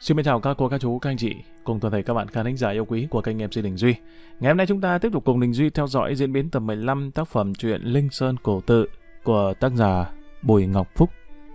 Xin chào các cô, các chú, các anh chị, cùng toàn thể các bạn khán thính giả yêu quý của kênh MC Đình Duy. Ngày hôm nay chúng ta tiếp tục cùng Đình Duy theo dõi diễn biến tập 15 tác phẩm truyện Linh Sơn Cổ Tự của tác giả Bùi Ngọc Phúc.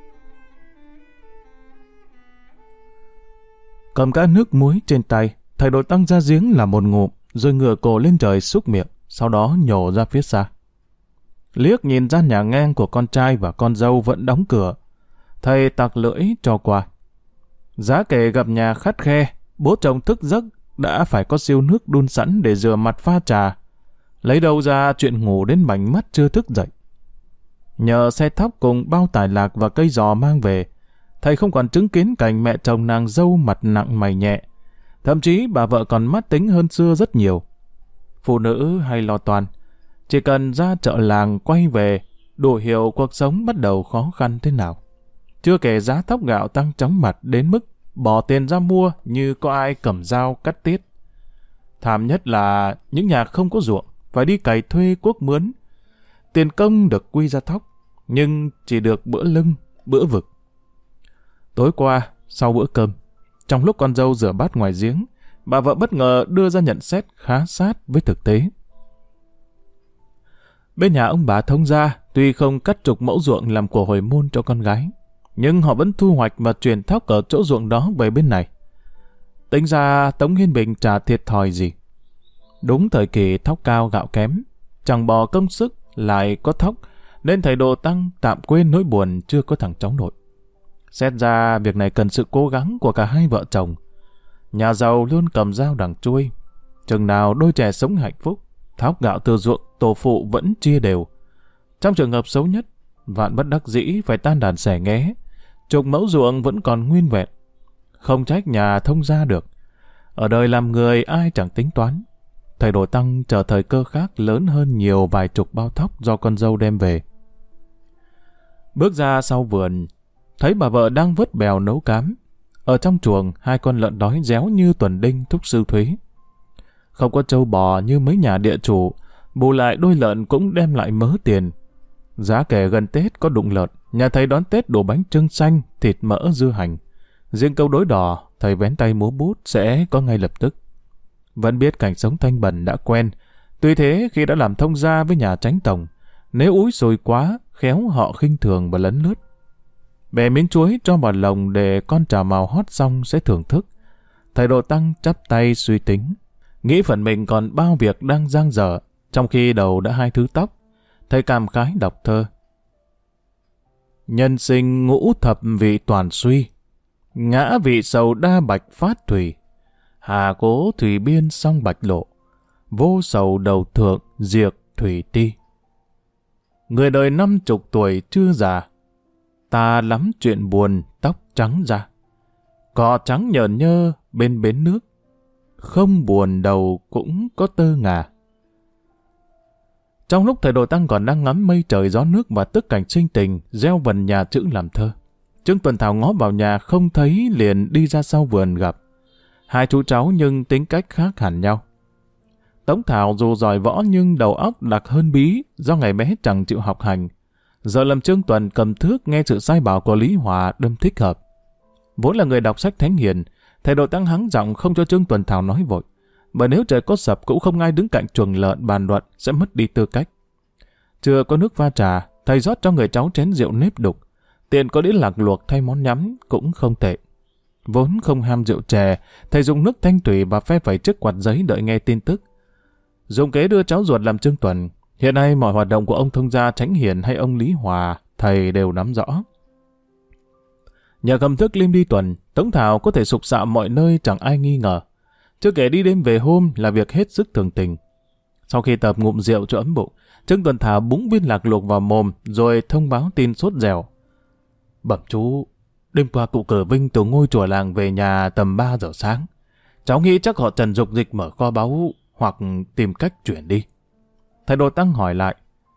Cầm cả nước muối trên tay, thầy đội tăng ra giếng là một ngụm, rồi ngửa cổ lên trời xúc miệng, sau đó nhổ ra phía xa. Liếc nhìn ra nhà ngang của con trai và con dâu vẫn đóng cửa, thầy tặc lưỡi cho qua. Giá kể gặp nhà khắt khe, bố chồng thức giấc đã phải có siêu nước đun sẵn để rửa mặt pha trà. Lấy đâu ra chuyện ngủ đến mảnh mắt chưa thức dậy. Nhờ xe thóc cùng bao tải lạc và cây giò mang về, thầy không còn chứng kiến cảnh mẹ chồng nàng dâu mặt nặng mày nhẹ. Thậm chí bà vợ còn mát tính hơn xưa rất nhiều. Phụ nữ hay lo toan, chỉ cần ra chợ làng quay về, đủ hiểu cuộc sống bắt đầu khó khăn thế nào. Chưa kể giá thóc gạo tăng chóng mặt đến mức bỏ tiền ra mua như có ai cầm dao cắt tiết. Thảm nhất là những nhà không có ruộng, phải đi cày thuê cuốc mướn. Tiền công được quy ra thóc, nhưng chỉ được bữa lưng, bữa vực. Tối qua, sau bữa cơm, trong lúc con dâu rửa bát ngoài giếng, bà vợ bất ngờ đưa ra nhận xét khá sát với thực tế. Bên nhà ông bà thông gia, tuy không cắt trục mẫu ruộng làm của hồi môn cho con gái, nhưng họ vẫn thu hoạch và chuyển thóc ở chỗ ruộng đó về bên này. Tính ra Tống Hiên Bình chả thiệt thòi gì. Đúng thời kỳ thóc cao gạo kém, chẳng bỏ công sức lại có thóc, nên thầy Đồ Tăng tạm quên nỗi buồn chưa có thằng cháu nội. Xét ra việc này cần sự cố gắng của cả hai vợ chồng. Nhà giàu luôn cầm dao đằng chuôi. Chừng nào đôi trẻ sống hạnh phúc, thóc gạo từ ruộng tổ phụ vẫn chia đều. Trong trường hợp xấu nhất, vạn bất đắc dĩ phải tan đàn xẻ nghé, chục mẫu ruộng vẫn còn nguyên vẹn. Không trách nhà thông gia được. Ở đời làm người ai chẳng tính toán. Thầy Đồ Tăng chờ thời cơ khác lớn hơn nhiều vài chục bao thóc do con dâu đem về. Bước ra sau vườn, thấy bà vợ đang vớt bèo nấu cám. Ở trong chuồng, hai con lợn đói réo như tuần đinh thúc sư Thúy. Không có trâu bò như mấy nhà địa chủ, bù lại đôi lợn cũng đem lại mớ tiền. Giá kể gần Tết có đụng lợn, nhà thầy đón Tết đổ bánh trưng xanh, thịt mỡ dưa hành. Riêng câu đối đỏ, thầy vén tay múa bút sẽ có ngay lập tức. Vẫn biết cảnh sống thanh bần đã quen, tuy thế khi đã làm thông gia với nhà Chánh Tổng, nếu úi sùi quá, khéo họ khinh thường và lấn lướt. Bẻ miếng chuối cho vào lồng để con trà màu hót xong sẽ thưởng thức. Thầy Đồ Tăng chắp tay suy tính, nghĩ phần mình còn bao việc đang dang dở, trong khi đầu đã hai thứ tóc. Thầy cảm khái đọc thơ. Nhân sinh ngũ thập vị toàn suy, ngã vị sầu đa bạch phát thủy, hà cố thủy biên song bạch lộ, vô sầu đầu thượng diệt thủy ti. Người đời 50 tuổi chưa già, ta lắm chuyện buồn tóc trắng ra. Cọ trắng nhờn nhơ bên bến nước, không buồn đầu cũng có tơ ngà. Trong lúc thầy Đồ Tăng còn đang ngắm mây trời gió nước và tức cảnh sinh tình, gieo vần nhà chữ làm thơ, Trương Tuần Thảo ngó vào nhà không thấy liền đi ra sau vườn gặp. Hai chú cháu nhưng tính cách khác hẳn nhau. Tống Thảo dù giỏi võ nhưng đầu óc đặc hơn Bí do ngày bé chẳng chịu học hành. Giờ làm Trương Tuần cầm thước nghe sự sai bảo của Lý Hòa đâm thích hợp. Vốn là người đọc sách thánh hiền, thầy Đồ Tăng hắng giọng không cho Trương Tuần Thảo nói vội. Bởi nếu trời có sập cũng không ai đứng cạnh chuồng lợn bàn luận sẽ mất đi tư cách. Chưa có nước pha trà, thầy rót cho người cháu chén rượu nếp đục. Tiện có đĩa lạc luộc thay món nhắm cũng không tệ. Vốn không ham rượu chè, thầy dùng nước thanh tủy và phe phẩy chiếc quạt giấy đợi nghe tin tức. Dùng kế đưa cháu ruột làm Trương Tuần. Hiện nay mọi hoạt động của ông thông gia Chánh Hiền hay ông Lý Hòa, thầy đều nắm rõ. Nhờ cầm thước lim đi tuần, Tống Thảo có thể sục sạo mọi nơi chẳng ai nghi ngờ. Chưa kể đi đêm về hôm là việc hết sức thường tình. Sau khi tập ngụm rượu cho ấm bụng, Trương Tuần Thảo búng viên lạc luộc vào mồm rồi thông báo tin sốt dẻo. Bẩm chú, đêm qua cụ Cờ Vinh từ ngôi chùa làng về nhà tầm 3 giờ sáng. Cháu nghĩ chắc họ Trần dục dịch mở kho báu hoặc tìm cách chuyển đi. Thầy Đồ Tăng hỏi lại.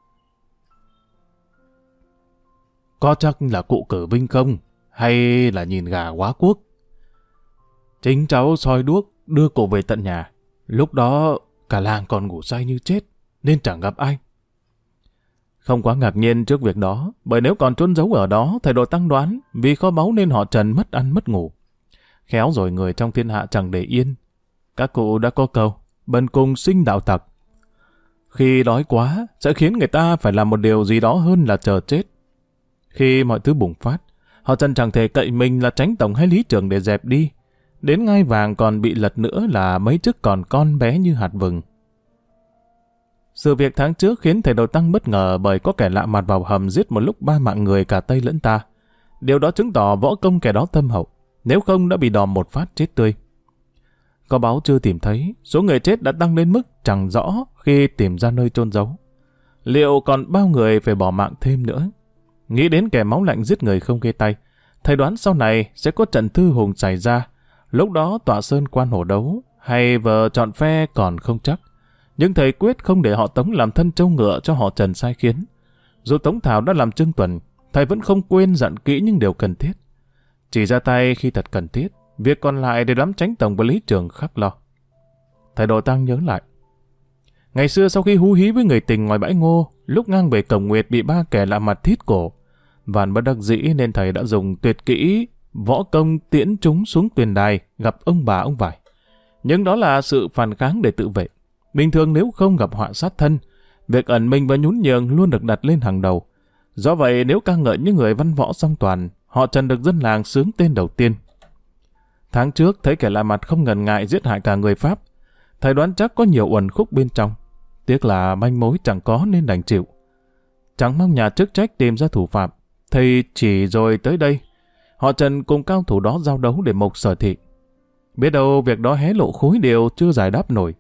Có chắc là cụ Cờ Vinh không? Hay là nhìn gà quá quốc? Chính cháu soi đuốc đưa cụ về tận nhà. Lúc đó cả làng còn ngủ say như chết, nên chẳng gặp ai. Không quá ngạc nhiên trước việc đó, bởi nếu còn trốn giấu ở đó, thầy Đồ Tăng đoán vì kho báu nên họ Trần mất ăn mất ngủ. Khéo rồi người trong thiên hạ chẳng để yên. Các cụ đã có câu, bần cùng sinh đạo tặc. Khi đói quá, sẽ khiến người ta phải làm một điều gì đó hơn là chờ chết. Khi mọi thứ bùng phát, họ Trần chẳng thể cậy mình là tránh tổng hay lý trưởng để dẹp đi. Đến ngai vàng còn bị lật nữa là mấy chức còn con bé như hạt vừng. Sự việc tháng trước khiến thầy Đồ Tăng bất ngờ bởi có kẻ lạ mặt vào hầm giết một lúc 3 mạng người cả Tây lẫn ta. Điều đó chứng tỏ võ công kẻ đó thâm hậu, nếu không đã bị đòn một phát chết tươi. Có báo chưa tìm thấy, số người chết đã tăng lên mức chẳng rõ khi tìm ra nơi chôn giấu. Liệu còn bao người phải bỏ mạng thêm nữa? Nghĩ đến kẻ máu lạnh giết người không ghê tay, thầy đoán sau này sẽ có trận thư hùng xảy ra. Lúc đó tọa sơn quan hổ đấu hay vợ chọn phe còn không chắc. Nhưng thầy quyết không để họ Tống làm thân trâu ngựa cho họ Trần sai khiến. Dù Tống Thảo đã làm Trương Tuần, thầy vẫn không quên dặn kỹ những điều cần thiết. Chỉ ra tay khi thật cần thiết, việc còn lại để đám tránh tổng và lý trường khắc lo. Thầy Đồ Tăng nhớ lại. Ngày xưa sau khi hú hí với người tình ngoài bãi ngô, lúc ngang về cổng nguyệt bị 3 kẻ lạ mặt thít cổ. Vạn bất đắc dĩ nên thầy đã dùng tuyệt kỹ võ công tiễn chúng xuống tuyền đài gặp ông bà ông vải. Nhưng đó là sự phản kháng để tự vệ. Bình thường nếu không gặp họa sát thân, việc ẩn mình và nhún nhường luôn được đặt lên hàng đầu. Do vậy nếu ca ngợi những người văn võ song toàn, họ Trần được dân làng xướng tên đầu tiên. Tháng trước thấy kẻ lạ mặt không ngần ngại giết hại cả người Pháp. Thầy đoán chắc có nhiều uẩn khúc bên trong. Tiếc là manh mối chẳng có nên đành chịu. Chẳng mong nhà chức trách tìm ra thủ phạm. Thầy chỉ rồi tới đây. Họ Trần cùng cao thủ đó giao đấu để mộc sở thị. Biết đâu việc đó hé lộ khối điều chưa giải đáp nổi.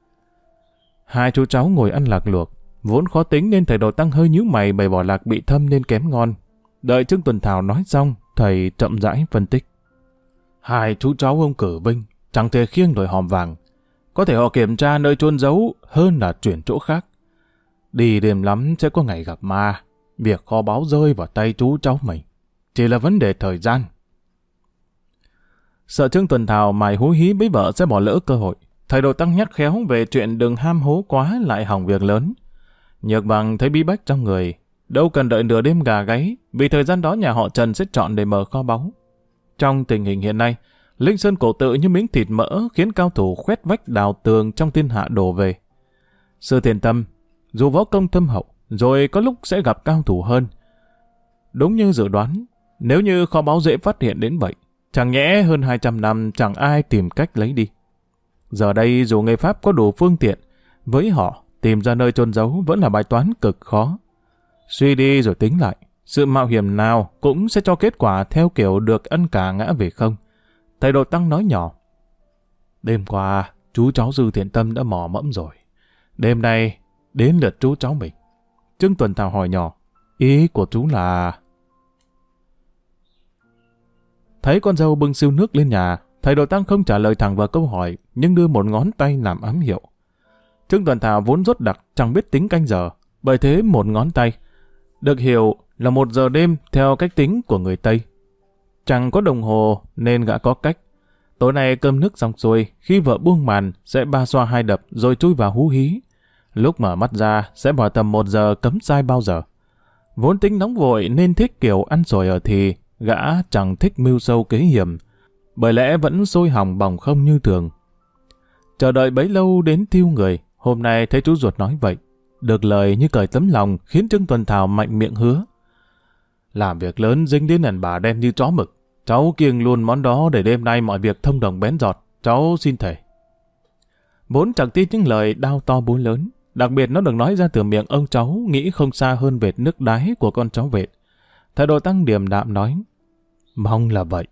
Hai chú cháu ngồi ăn lạc luộc. Vốn khó tính nên thầy Đồ Tăng hơi nhíu mày bày bỏ lạc bị thâm nên kém ngon. Đợi Trương Tuần Thảo nói xong, thầy chậm rãi phân tích. Hai chú cháu ông Cử Vinh chẳng thể khiêng nổi hòm vàng. Có thể họ kiểm tra nơi chôn giấu hơn là chuyển chỗ khác. Đi đêm lắm sẽ có ngày gặp ma. Việc kho báu rơi vào tay chú cháu mình chỉ là vấn đề thời gian. Sợ Trương Tuần Thảo mải hú hí với vợ sẽ bỏ lỡ cơ hội, thầy Đồ Tăng nhắc khéo về chuyện đừng ham hố quá lại hỏng việc lớn. Nhược Bằng thấy bí bách trong người, đâu cần đợi nửa đêm gà gáy, vì thời gian đó nhà họ Trần sẽ chọn để mở kho báu. Trong tình hình hiện nay, Linh Sơn cổ tự như miếng thịt mỡ khiến cao thủ khoét vách đào tường trong thiên hạ đổ về. Sư Thiền Tâm, dù võ công thâm hậu, rồi có lúc sẽ gặp cao thủ hơn. Đúng như dự đoán, nếu như kho báu dễ phát hiện đến vậy, chẳng nhẽ hơn 200 năm chẳng ai tìm cách lấy đi. Giờ đây dù người Pháp có đủ phương tiện, với họ tìm ra nơi chôn giấu vẫn là bài toán cực khó. Suy đi rồi tính lại, sự mạo hiểm nào cũng sẽ cho kết quả theo kiểu được ăn cả ngã về không. Thầy Đồ Tăng nói nhỏ. Đêm qua, chú cháu Dư Thiện Tâm đã mò mẫm rồi. Đêm nay, đến lượt chú cháu mình. Trương Tuần Thảo hỏi nhỏ. Ý của chú là... Thấy con dâu bưng siêu nước lên nhà, thầy Đồ Tăng không trả lời thẳng vào câu hỏi, nhưng đưa một ngón tay làm ám hiệu. Trương Tuần Thảo vốn rốt đặc, chẳng biết tính canh giờ, bởi thế một ngón tay được hiểu là 1 giờ đêm theo cách tính của người Tây. Chẳng có đồng hồ nên gã có cách. Tối nay cơm nước xong xuôi, khi vợ buông màn sẽ 3 xoa 2 đập rồi chui vào hú hí. Lúc mở mắt ra sẽ vào tầm 1 giờ cấm sai bao giờ. Vốn tính nóng vội nên thích kiểu ăn rồi ở thì, gã chẳng thích mưu sâu kế hiểm, bởi lẽ vẫn sôi hỏng bỏng không như thường. Chờ đợi bấy lâu đến tiêu người, hôm nay thấy chú ruột nói vậy. Được lời như cởi tấm lòng khiến Trương Tuần Thảo mạnh miệng hứa. Làm việc lớn dính đến đàn bà đen như chó mực. Cháu kiêng luôn món đó để đêm nay mọi việc thông đồng bén giọt. Cháu xin thề. Vốn chẳng tin những lời đao to búa lớn. Đặc biệt nó được nói ra từ miệng ông cháu nghĩ không xa hơn vệt nước đái của con cháu vệt. Thầy Đồ Tăng điềm đạm nói. Mong là vậy.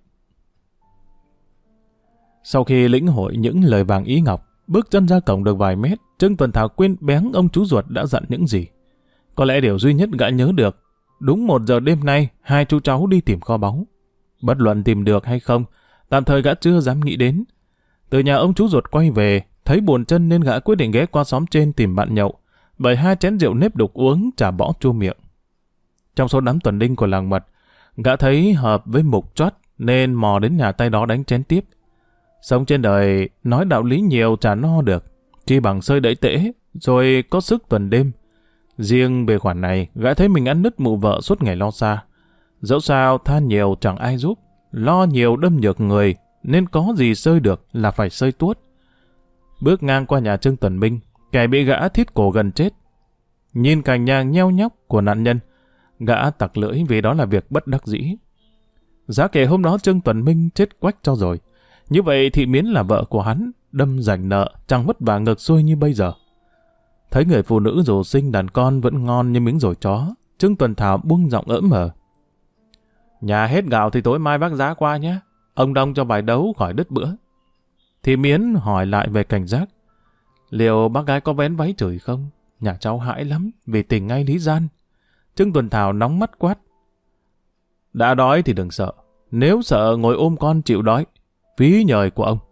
Sau khi lĩnh hội những lời vàng ý ngọc, bước chân ra cổng được vài mét, Trương Tuần Thảo quên béng ông chú ruột đã dặn những gì. Có lẽ điều duy nhất gã nhớ được, đúng 1 giờ đêm nay, hai chú cháu đi tìm kho báu. Bất luận tìm được hay không, tạm thời gã chưa dám nghĩ đến. Từ nhà ông chú ruột quay về, thấy buồn chân nên gã quyết định ghé qua xóm trên tìm bạn nhậu, bởi 2 chén rượu nếp đục uống chả bỏ chua miệng. Trong số đám tuần đinh của làng mật, gã thấy hợp với mục chót nên mò đến nhà tay đó đánh chén tiếp. Sống trên đời, nói đạo lý nhiều chả no được, chỉ bằng sơi đẫy tễ, rồi có sức tuần đêm. Riêng về khoản này, gã thấy mình ăn nứt mụ vợ suốt ngày lo xa. Dẫu sao than nhiều chẳng ai giúp, lo nhiều đâm nhược người, nên có gì sơi được là phải sơi tuốt. Bước ngang qua nhà Trương Tuần Minh, kẻ bị gã thít cổ gần chết. Nhìn cảnh nhà nheo nhóc của nạn nhân, gã tặc lưỡi vì đó là việc bất đắc dĩ. Giá kể hôm đó Trương Tuần Minh chết quách cho rồi. Như vậy Thị Miến là vợ của hắn, đâm rảnh nợ, chẳng vất vả ngược xuôi như bây giờ. Thấy người phụ nữ dù sinh đàn con vẫn ngon như miếng dồi chó, Trương Tuần Thảo buông giọng ỡm hờ. Nhà hết gạo thì tối mai bác Giá qua nhé. Ông Đông cho bài đấu khỏi đứt bữa. Thị Miến hỏi lại về cảnh giác. Liệu bác gái có vén váy chửi không? Nhà cháu hãi lắm vì tình ngay lý gian. Trương Tuần Thảo nóng mắt quát. Đã đói thì đừng sợ. Nếu sợ ngồi ôm con chịu đói. Phí nhời của ông.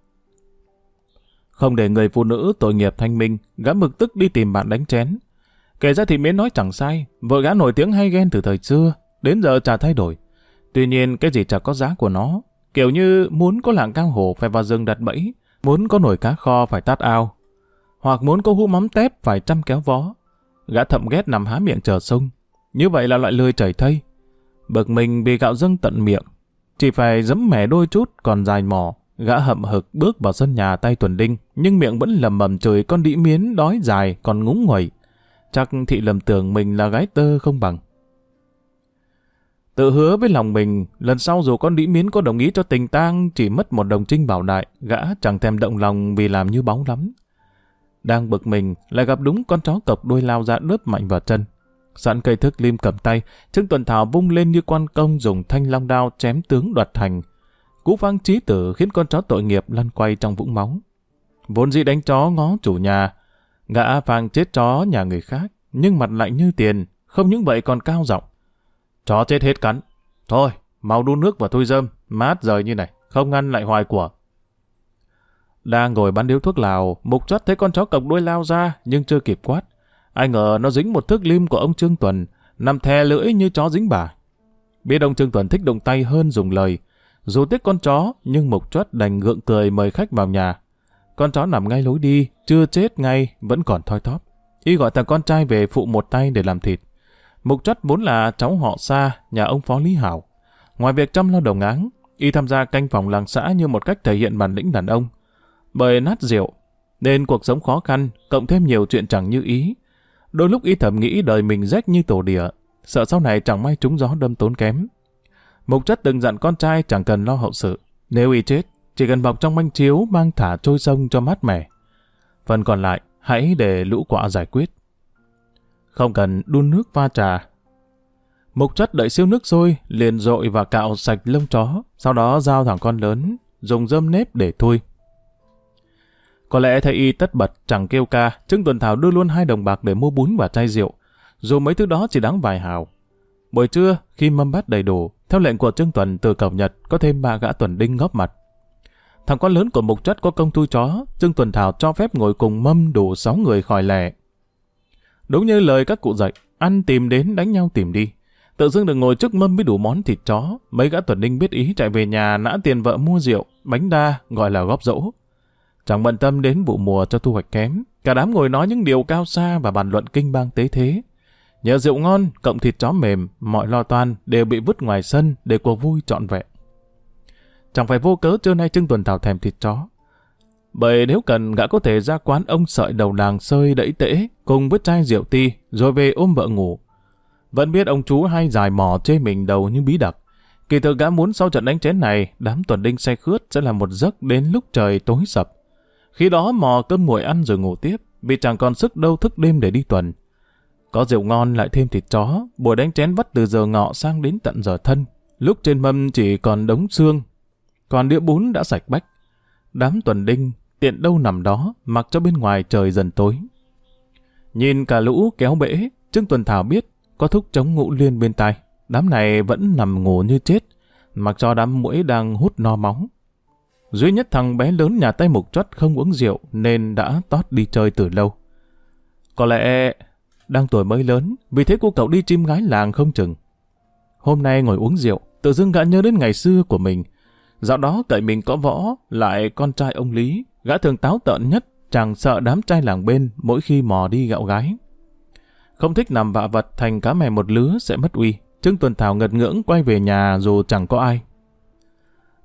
Không để người phụ nữ tội nghiệp thanh minh, gã bực tức đi tìm bạn đánh chén. Kể ra Thị Miến nói chẳng sai, vợ gã nổi tiếng hay ghen từ thời xưa, đến giờ chả thay đổi. Tuy nhiên cái gì chả có giá của nó, kiểu như muốn có làng cao hổ phải vào rừng đặt bẫy, muốn có nồi cá kho phải tát ao, hoặc muốn có hũ mắm tép phải chăm kéo vó. Gã thậm ghét nằm há miệng chờ sung, như vậy là loại lười chảy thây. Bực mình vì gạo dâng tận miệng, chỉ phải giấm mẻ đôi chút còn dài mò. Gã hậm hực bước vào sân nhà tay Tuần Đinh, nhưng miệng vẫn lầm bầm chửi con đĩ miến đói dài còn ngúng nguẩy. Chắc Thị lầm tưởng mình là gái tơ không bằng. Tự hứa với lòng mình, lần sau dù con đĩ miến có đồng ý cho tình tang chỉ mất 1 đồng trinh bảo đại, gã chẳng thèm động lòng vì làm như báu lắm. Đang bực mình, lại gặp đúng con chó cộc đuôi lao ra đớp mạnh vào chân. Sẵn cây thước lim cầm tay, Trương Tuần Thảo vung lên như quan công dùng thanh long đao chém tướng đoạt thành. Cú vang chí tử khiến con chó tội nghiệp lăn quay trong vũng máu. Vốn dĩ đánh chó ngó chủ nhà, gã phang chết chó nhà người khác, nhưng mặt lạnh như tiền, không những vậy còn cao giọng. Chó chết hết cắn. Thôi, mau đun nước và thui rơm, mát rời như này, không ngăn lại hoài của. Đang ngồi bắn điếu thuốc lào, Mục Chất thấy con chó cộc đuôi lao ra, nhưng chưa kịp quát. Ai ngờ nó dính một thước lim của ông Trương Tuần, nằm thè lưỡi như chó dính bà. Biết ông Trương Tuần thích động tay hơn dùng lời. Dù tiếc con chó, nhưng Mục Chất đành gượng cười mời khách vào nhà. Con chó nằm ngay lối đi, chưa chết ngay, vẫn còn thoi thóp. Y gọi thằng con trai về phụ một tay để làm thịt. Mục Chất vốn là cháu họ Sa, nhà ông Phó Lý Hảo. Ngoài việc chăm lo đồng áng, y tham gia canh phòng làng xã như một cách thể hiện bản lĩnh đàn ông. Bởi nát rượu, nên cuộc sống khó khăn, cộng thêm nhiều chuyện chẳng như ý. Đôi lúc y thầm nghĩ đời mình rách như tổ đỉa, sợ sau này chẳng may trúng gió đâm tốn kém. Mục Chất từng dặn con trai chẳng cần lo hậu sự. Nếu y chết, chỉ cần bọc trong manh chiếu mang thả trôi sông cho mát mẻ. Phần còn lại, hãy để lũ quạ giải quyết. Không cần đun nước pha trà. Mục Chất đợi siêu nước sôi, liền dội và cạo sạch lông chó, sau đó giao thằng con lớn, dùng rơm nếp để thui. Có lẽ thấy y tất bật chẳng kêu ca, Trương Tuần Thảo đưa luôn 2 đồng bạc để mua bún và chai rượu, dù mấy thứ đó chỉ đáng vài hào. Buổi trưa, khi mâm bát đầy đủ, theo lệnh của Trương Tuần từ Cẩu Nhật, có thêm 3 gã tuần đinh góp mặt. Thằng con lớn của Mục Chất có công thui chó, Trương Tuần Thảo cho phép ngồi cùng mâm đủ 6 người khỏi lẻ. Đúng như lời các cụ dạy, ăn tìm đến đánh nhau tìm đi. Tự dưng được ngồi trước mâm với đủ món thịt chó, mấy gã tuần đinh biết ý chạy về nhà nã tiền vợ mua rượu, bánh đa, gọi là góp dỗ. Chẳng bận tâm đến vụ mùa cho thu hoạch kém, cả đám ngồi nói những điều cao xa và bàn luận kinh bang tế thế. Nhờ rượu ngon, cộng thịt chó mềm, mọi lo toan đều bị vứt ngoài sân để cuộc vui trọn vẹn. Chẳng phải vô cớ trưa nay Trương Tuần Thảo thèm thịt chó. Bởi nếu cần, gã có thể ra quán ông Sợi đầu làng sơi đẫy tễ cùng với chai rượu ti, rồi về ôm vợ ngủ. Vẫn biết ông chú hay dài mò chê mình đầu như bí đặc. Kỳ thực gã muốn sau trận đánh chén này, đám tuần đinh say khướt sẽ là một giấc đến lúc trời tối sập. Khi đó mò cơm nguội ăn rồi ngủ tiếp, vì chẳng còn sức đâu thức đêm để đi tuần. Có rượu ngon lại thêm thịt chó, buổi đánh chén vắt từ giờ ngọ sang đến tận giờ thân. Lúc trên mâm chỉ còn đống xương, còn đĩa bún đã sạch bách. Đám tuần đinh tiện đâu nằm đó, mặc cho bên ngoài trời dần tối. Nhìn cả lũ kéo bể, Trương Tuần Thảo biết có thúc chống ngũ liên bên tai. Đám này vẫn nằm ngủ như chết, mặc cho đám muỗi đang hút no máu. Duy nhất thằng bé lớn nhà tay Mục Chất không uống rượu nên đã tót đi chơi từ lâu. Có lẽ đang tuổi mới lớn, vì thế cô cậu đi chim gái làng không chừng. Hôm nay ngồi uống rượu, tự dưng gã nhớ đến ngày xưa của mình. Dạo đó cậy mình có võ, lại con trai ông Lý, gã thường táo tợn nhất, chẳng sợ đám trai làng bên mỗi khi mò đi gạo gái. Không thích nằm vạ vật thành cá mè một lứa sẽ mất uy. Trương Tuần Thảo ngật ngưỡng quay về nhà dù chẳng có ai.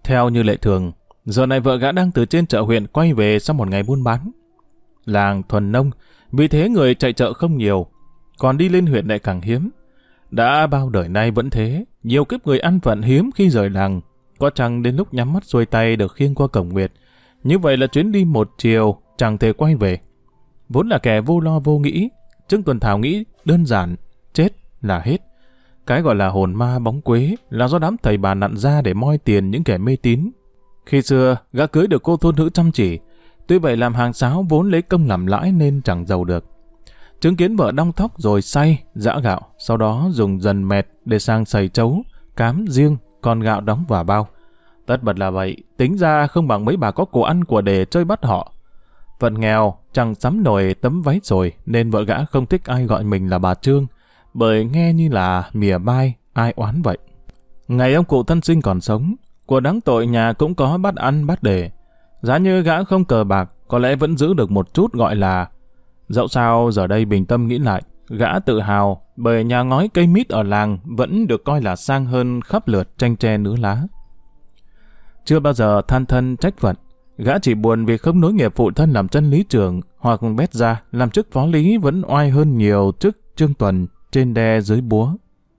Theo như lệ thường, giờ này vợ gã đang từ trên chợ huyện quay về sau một ngày buôn bán. Làng thuần nông, vì thế người chạy chợ không nhiều, còn đi lên huyện lại càng hiếm. Đã bao đời nay vẫn thế, nhiều kiếp người ăn phận hiếm khi rời làng, có chăng đến lúc nhắm mắt xuôi tay được khiêng qua cổng Nguyệt. Như vậy là chuyến đi một chiều, chẳng thể quay về. Vốn là kẻ vô lo vô nghĩ, Trương Tuần Thảo nghĩ đơn giản, chết là hết. Cái gọi là hồn ma bóng quế là do đám thầy bà nặn ra để moi tiền những kẻ mê tín. Khi xưa, gã cưới được cô thôn nữ chăm chỉ, tuy vậy làm hàng sáo vốn lấy công làm lãi nên chẳng giàu được. Chứng kiến vợ đong thóc rồi xay, giã gạo, sau đó dùng dần mẹt để sang xầy chấu, cám riêng, còn gạo đóng vào bao. Tất bật là vậy, tính ra không bằng mấy bà có của ăn của để chơi bắt họ. Phận nghèo, chẳng sắm nổi tấm váy rồi nên vợ gã không thích ai gọi mình là bà Trương, bởi nghe như là mỉa mai, ai oán vậy. Ngày ông cụ thân sinh còn sống, của đáng tội nhà cũng có bát ăn bát để. Giá như gã không cờ bạc, có lẽ vẫn giữ được một chút gọi là. Dẫu sao giờ đây bình tâm nghĩ lại, gã tự hào bởi nhà ngói cây mít ở làng vẫn được coi là sang hơn khắp lượt tranh tre nứa lá. Chưa bao giờ than thân trách phận, gã chỉ buồn vì không nối nghiệp phụ thân làm chân lý trưởng hoặc bét ra làm chức phó lý vẫn oai hơn nhiều chức Trương Tuần trên đe dưới búa.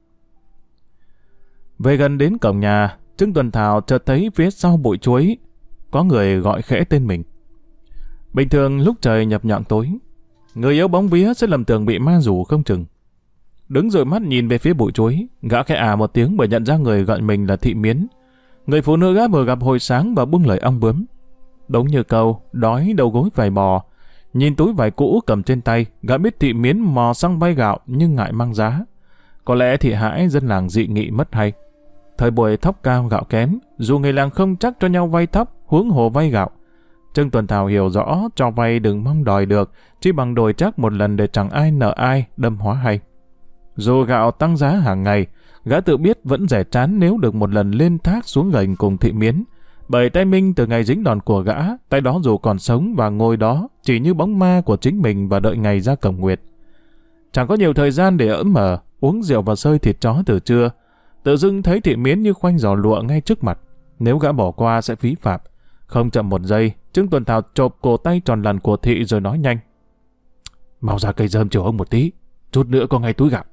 Về gần đến cổng nhà, Trương Tuần Thảo chợt thấy phía sau bụi chuối có người gọi khẽ tên mình. Bình thường lúc trời nhập nhọn tối, người yếu bóng vía sẽ lầm tưởng bị ma rủ không chừng. Đứng dụi mắt nhìn về phía bụi chuối, gã khẽ một tiếng bởi nhận ra người gọi mình là Thị Miến, người phụ nữ gã vừa gặp hồi sáng và buông lời ong bướm. Đúng như câu, đói đầu gối vài bò. Nhìn túi vải cũ cầm trên tay, gã biết Thị Miến mò sang vay gạo nhưng ngại mang giá. Có lẽ thị hãi dân làng dị nghị mất hay. Thời buổi thóc cao gạo kém, dù người làng không chắc cho nhau vay thóc, huống hồ vay gạo. Trương Tuần Thảo hiểu rõ cho vay đừng mong đòi được, chỉ bằng đòi chắc một lần để chẳng ai nợ ai, đâm hóa hay. Dù gạo tăng giá hàng ngày, gã tự biết vẫn rẻ trán nếu được một lần lên thác xuống gành cùng Thị Miến. Bởi tay Minh từ ngày dính đòn của gã, tay đó dù còn sống và ngồi đó chỉ như bóng ma của chính mình và đợi ngày ra cổng Nguyệt. Chẳng có nhiều thời gian để ỡm mờ, uống rượu và xơi thịt chó từ trưa. Tự dưng thấy Thị Miến như khoanh giò lụa ngay trước mặt. Nếu gã bỏ qua sẽ phí phạm. Không chậm một giây, Trương Tuần Thảo chộp cổ tay tròn lằn của Thị rồi nói nhanh. Mau ra cây rơm chiều ông một tí, chút nữa có ngay túi gạo.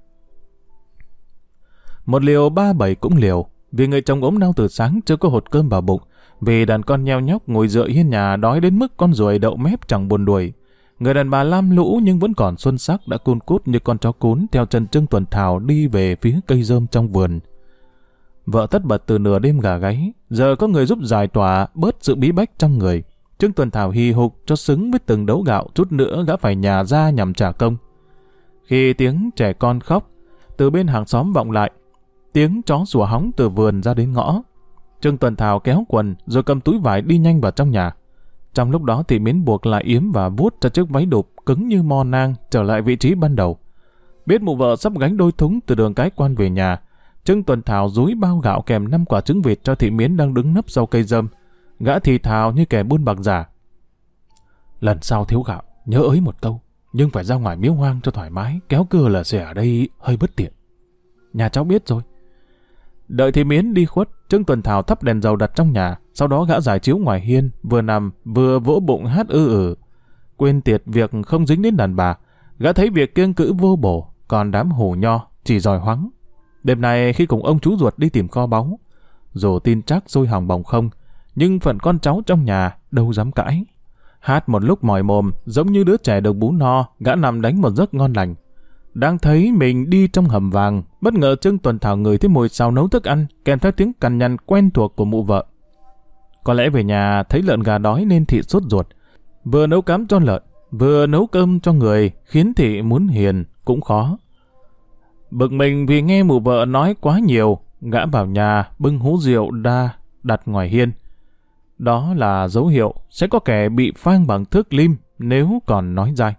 Một liều 3-7 cũng liều, vì người chồng ốm đau từ sáng chưa có hột cơm vào bụng, vì đàn con nheo nhóc ngồi dựa hiên nhà đói đến mức con ruồi đậu mép chẳng buồn đuổi. Người đàn bà lam lũ nhưng vẫn còn xuân sắc đã cun cút như con chó cún theo chân Trương Tuần Thảo đi về phía cây rơm trong vườn. Vợ tất bật từ nửa đêm gà gáy, giờ có người giúp giải tỏa bớt sự bí bách trong người. Trương Tuần Thảo hì hục cho xứng với từng đấu gạo, chút nữa gã phải nhà ra nhằm trả công. Khi tiếng trẻ con khóc từ bên hàng xóm vọng lại, tiếng chó sủa hóng từ vườn ra đến ngõ, Trương Tuần Thảo kéo quần rồi cầm túi vải đi nhanh vào trong nhà. Trong lúc đó Thị Miến buộc lại yếm và vuốt cho chiếc váy đục cứng như mo nang trở lại vị trí ban đầu. Biết mụ vợ sắp gánh đôi thúng từ đường Cái Quan về nhà, Trương Tuần Thảo dúi bao gạo kèm 5 quả trứng vịt cho Thị Miến đang đứng nấp sau cây rơm. Gã thì thào như kẻ buôn bạc giả. Lần sau thiếu gạo, nhớ ới một câu, nhưng phải ra ngoài miếu hoang cho thoải mái, kéo cưa là xẻ ở đây hơi bất tiện. Nhà cháu biết rồi. Đợi Thị Miến đi khuất, Trương Tuần Thảo thắp đèn dầu đặt trong nhà, sau đó gã giải chiếu ngoài hiên, vừa nằm vừa vỗ bụng hát quên tiệt việc không dính đến đàn bà. Gã thấy việc kiêng cữ vô bổ, còn đám hổ nho chỉ giỏi hoắng. Đêm nay khi cùng ông chú ruột đi tìm kho báu, dù tin chắc sôi hỏng bỏng không, nhưng phần con cháu trong nhà đâu dám cãi. Hát một lúc mỏi mồm, giống như đứa trẻ được bú no, gã nằm đánh một giấc ngon lành. Đang thấy mình đi trong hầm vàng, bất ngờ Trương Tuần Thảo ngửi thấy mùi xào nấu thức ăn, kèm theo tiếng cằn nhằn quen thuộc của mụ vợ. Có lẽ về nhà thấy lợn gà đói nên Thị sốt ruột, vừa nấu cám cho lợn, vừa nấu cơm cho người, khiến Thị muốn hiền cũng khó. Bực mình vì nghe mụ vợ nói quá nhiều, gã vào nhà bưng hũ rượu đa đặt ngoài hiên. Đó là dấu hiệu sẽ có kẻ bị phang bằng thước lim nếu còn nói dai.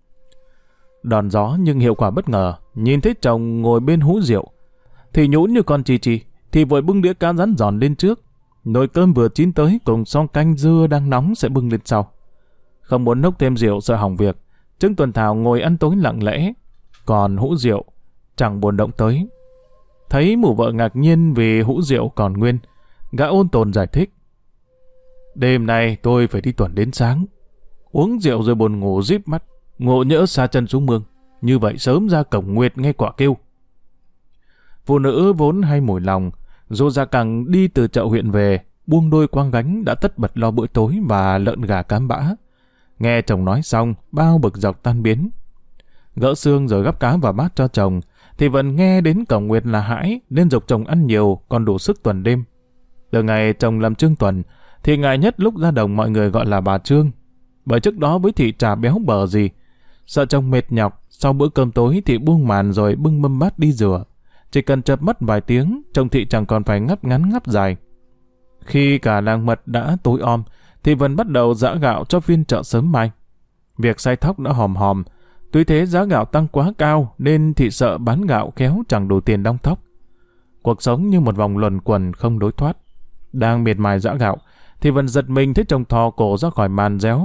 Đòn gió nhưng hiệu quả bất ngờ, nhìn thấy chồng ngồi bên hũ rượu, thì nhũn như con chi, thì vội bưng đĩa cá rán giòn lên trước. Nồi cơm vừa chín tới cùng xong canh dưa đang nóng sẽ bưng lên sau. Không muốn nốc thêm rượu sợ hỏng việc, Trương Tuần Thảo ngồi ăn tối lặng lẽ, còn hũ rượu chẳng buồn động tới. Thấy mụ vợ ngạc nhiên vì hũ rượu còn nguyên, Gã ôn tồn giải thích. Đêm nay tôi phải đi tuần đến sáng. Uống rượu rồi buồn ngủ díp mắt, ngộ nhỡ sa chân xuống mương. Như vậy sớm ra cổng nguyệt nghe quả kêu. Phụ nữ vốn hay mủi lòng, dù ra cẳng đi từ chợ huyện về, buông đôi quang gánh đã tất bật lo bữa tối và lợn gà cám bã. Nghe chồng nói xong, bao bực dọc tan biến. Gỡ xương rồi gắp cá vào bát cho chồng, thì vẫn nghe đến cổng nguyệt là hãi, nên giục chồng ăn nhiều, còn đủ sức tuần đêm. Từ ngày chồng làm Trương Tuần, thì ngại nhất lúc ra đồng mọi người gọi là bà Trương. Bởi trước đó với thị trà béo bở gì, sợ chồng mệt nhọc, sau bữa cơm tối thì buông màn rồi bưng mâm bát đi rửa. Chỉ cần chợp mắt vài tiếng, chồng thị chẳng còn phải ngắp ngắn ngắp dài. Khi cả làng mật đã tối om, thì Vân bắt đầu giã gạo cho phiên chợ sớm mai. Việc xay thóc đã hòm hòm, tuy thế giá gạo tăng quá cao nên thị sợ bán gạo khéo chẳng đủ tiền đong thóc. Cuộc sống như một vòng luẩn quẩn không đối thoát. Đang miệt mài giã gạo, thì Vân giật mình thấy chồng thò cổ ra khỏi màn réo.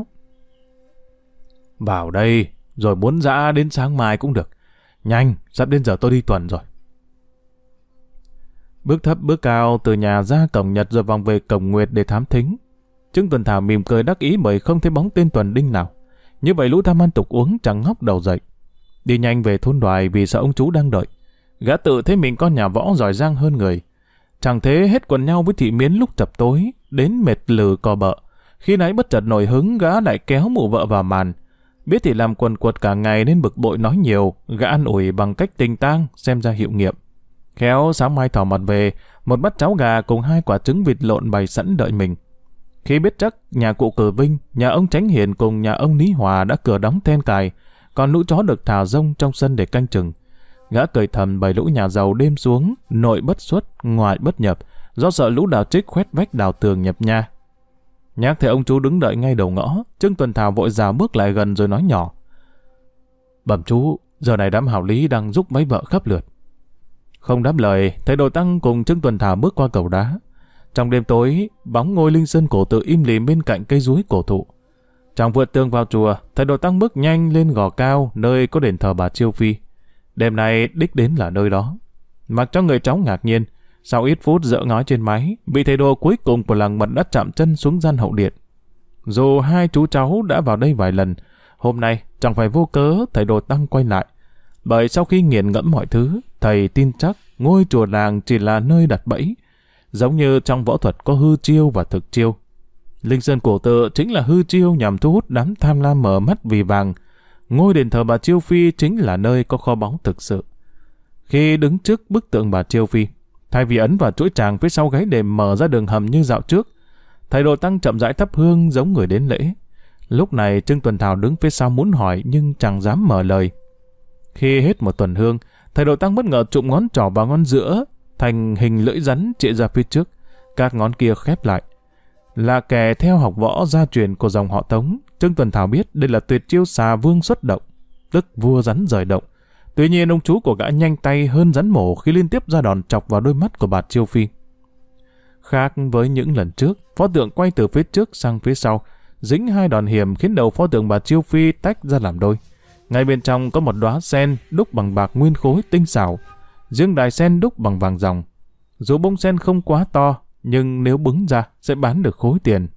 Vào đây, rồi muốn giã đến sáng mai cũng được. Nhanh, sắp đến giờ tôi đi tuần rồi. Bước thấp bước cao từ nhà ra cổng Nhật rồi vòng về cổng Nguyệt để thám thính. Trương Tuần Thảo mỉm cười đắc ý bởi không thấy bóng tên Tuần Đinh nào. Như vậy lũ tham ăn tục uống chẳng ngóc đầu dậy. Đi nhanh về thôn Đoài vì sợ ông chú đang đợi. Gã tự thấy mình con nhà võ giỏi giang hơn người. Chẳng thế hết quần nhau với thị Miến lúc chập tối, đến mệt lừ cò bợ. Khi nãy bất chợt nổi hứng, gã lại kéo mụ vợ vào màn. Biết thì làm quần quật cả ngày nên bực bội nói nhiều, gã ăn ủi bằng cách tình tang xem ra hiệu nghiệm. Khéo sáng mai thỏ mặt về, một bát cháo gà cùng 2 quả trứng vịt lộn bày sẵn đợi mình. Khi biết chắc nhà cụ Cử Vinh, nhà ông Chánh Hiền cùng nhà ông Lý Hòa đã cửa đóng then cài, còn lũ chó được thả rông trong sân để canh chừng. Gã cười thầm bày lũ nhà giàu đêm xuống, nội bất xuất, ngoại bất nhập, do sợ lũ đào trích khoét vách đào tường nhập nha. Nhắc thấy ông chú đứng đợi ngay đầu ngõ, Trương Tuần Thảo vội rào bước lại gần rồi nói nhỏ. Bẩm chú, giờ này đám hảo lý đang giúp mấy vợ khắp lượt. Không đáp lời, thầy Đồ Tăng cùng Trương Tuần Thảo bước qua cầu đá. Trong đêm tối, bóng ngôi Linh Sơn cổ tự im lìm bên cạnh cây dúi cổ thụ. Chẳng vượt tường vào chùa, thầy Đồ Tăng bước nhanh lên gò cao nơi có đền thờ bà Chiêu Phi. Đêm nay đích đến là nơi đó. Mặc cho người cháu ngạc nhiên, sau ít phút dỡ ngói trên mái, vị thầy đồ cuối cùng của làng Mật đã chạm chân xuống gian hậu điện. Dù 2 chú cháu đã vào đây vài lần, hôm nay chẳng phải vô cớ thầy Đồ Tăng quay lại. Bởi sau khi nghiền ngẫm mọi thứ, thầy tin chắc ngôi chùa làng chỉ là nơi đặt bẫy, giống như trong võ thuật có hư chiêu và thực chiêu. Linh Sơn cổ tự chính là hư chiêu nhằm thu hút đám tham lam mở mắt vì vàng. Ngôi đền thờ bà Chiêu Phi chính là nơi có kho báu thực sự. Khi đứng trước bức tượng bà Chiêu Phi, thay vì ấn vào chuỗi tràng phía sau gáy đệm mở ra đường hầm như dạo trước, thầy Đồ Tăng chậm rãi thắp hương giống người đến lễ. Lúc này Trương Tuần Thảo đứng phía sau muốn hỏi nhưng chẳng dám mở lời. Khi hết một tuần hương, thầy Đồ Tăng bất ngờ trụm ngón trỏ vào ngón giữa thành hình lưỡi rắn chĩa ra phía trước, các ngón kia khép lại. Là kẻ theo học võ gia truyền của dòng họ Tống, Trương Tuần Thảo biết đây là tuyệt chiêu xà vương xuất động, tức vua rắn rời động. Tuy nhiên ông chú của gã nhanh tay hơn rắn mổ khi liên tiếp ra đòn chọc vào đôi mắt của bà Chiêu Phi. Khác với những lần trước, pho tượng quay từ phía trước sang phía sau, dính 2 đòn hiểm khiến đầu pho tượng bà Chiêu Phi tách ra làm đôi. Ngay bên trong có một đóa sen đúc bằng bạc nguyên khối tinh xảo, riêng đài sen đúc bằng vàng ròng. Dù bông sen không quá to, nhưng nếu bứng ra sẽ bán được khối tiền.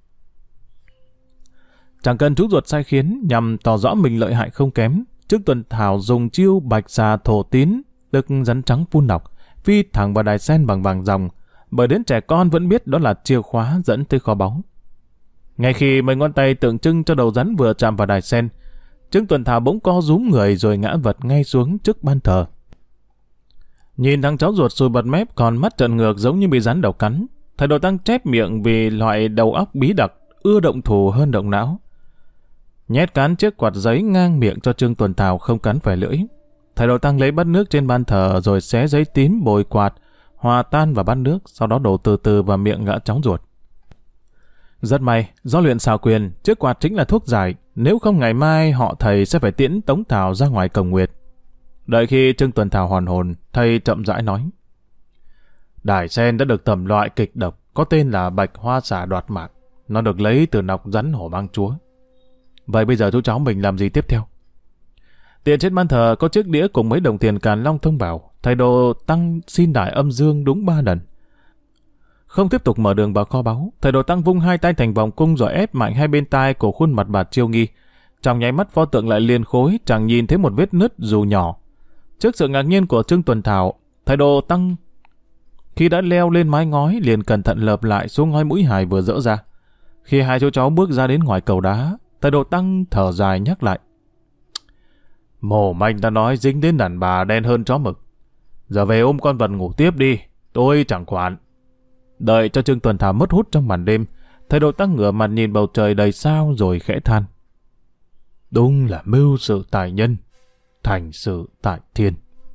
Chẳng cần chú ruột sai khiến nhằm tỏ rõ mình lợi hại không kém, Trương Tuần Thảo dùng chiêu bạch xà thổ tín, tức rắn trắng phun nọc, phi thẳng vào đài sen bằng vàng ròng, bởi đến trẻ con vẫn biết đó là chìa khóa dẫn tới kho báu. Ngay khi mấy ngón tay tượng trưng cho đầu rắn vừa chạm vào đài sen, Trương Tuần Thảo bỗng co rúm người rồi ngã vật ngay xuống trước ban thờ. Nhìn thằng cháu ruột sùi bật mép còn mắt trợn ngược giống như bị rắn đầu cắn, thầy Đồ Tăng chép miệng vì loại đầu óc bí đặc, ưa động thủ hơn động não. Nhét cán chiếc quạt giấy ngang miệng cho Trương Tuần Thảo không cắn phải lưỡi. Thầy Đồ Tăng lấy bát nước trên ban thờ rồi xé giấy tím bồi quạt, hòa tan vào bát nước, sau đó đổ từ từ vào miệng gã cháu ruột. Rất may, do luyện xào quyền, chiếc quạt chính là thuốc giải, nếu không ngày mai họ thầy sẽ phải tiễn Tống Thảo ra ngoài cổng nguyệt. Đợi khi Trương Tuần Thảo hoàn hồn, thầy chậm rãi nói. Đài sen đã được tẩm loại kịch độc, có tên là bạch hoa xà đoạt mạng. Nó được lấy từ nọc rắn hổ mang chúa. Vậy bây giờ chú cháu mình làm gì tiếp theo? Tiện trên ban thờ có chiếc đĩa cùng mấy đồng tiền Càn Long thông bảo, thầy Đồ Tăng xin đại âm dương đúng 3 lần. Không tiếp tục mở đường vào kho báu, thầy Đồ Tăng vung hai tay thành vòng cung rồi ép mạnh hai bên tai của khuôn mặt bà Chiêu Nghi. Trong nháy mắt pho tượng lại liền khối, chẳng nhìn thấy một vết nứt dù nhỏ. Trước sự ngạc nhiên của Trương Tuần Thảo, thầy Đồ Tăng khi đã leo lên mái ngói liền cẩn thận lợp lại xuống ngói mũi hài vừa dỡ ra. Khi hai chú cháu bước ra đến ngoài cầu đá, thầy Đồ Tăng thở dài nhắc lại. Mồm anh đã nói dính đến đàn bà đen hơn chó mực. Giờ về ôm con vật ngủ tiếp đi, tôi chẳng quản. Đợi cho Trương Tuần Thảo mất hút trong màn đêm, thầy Đồ Tăng ngửa mặt nhìn bầu trời đầy sao rồi khẽ than. Đúng là mưu sự tại nhân, thành sự tại thiên.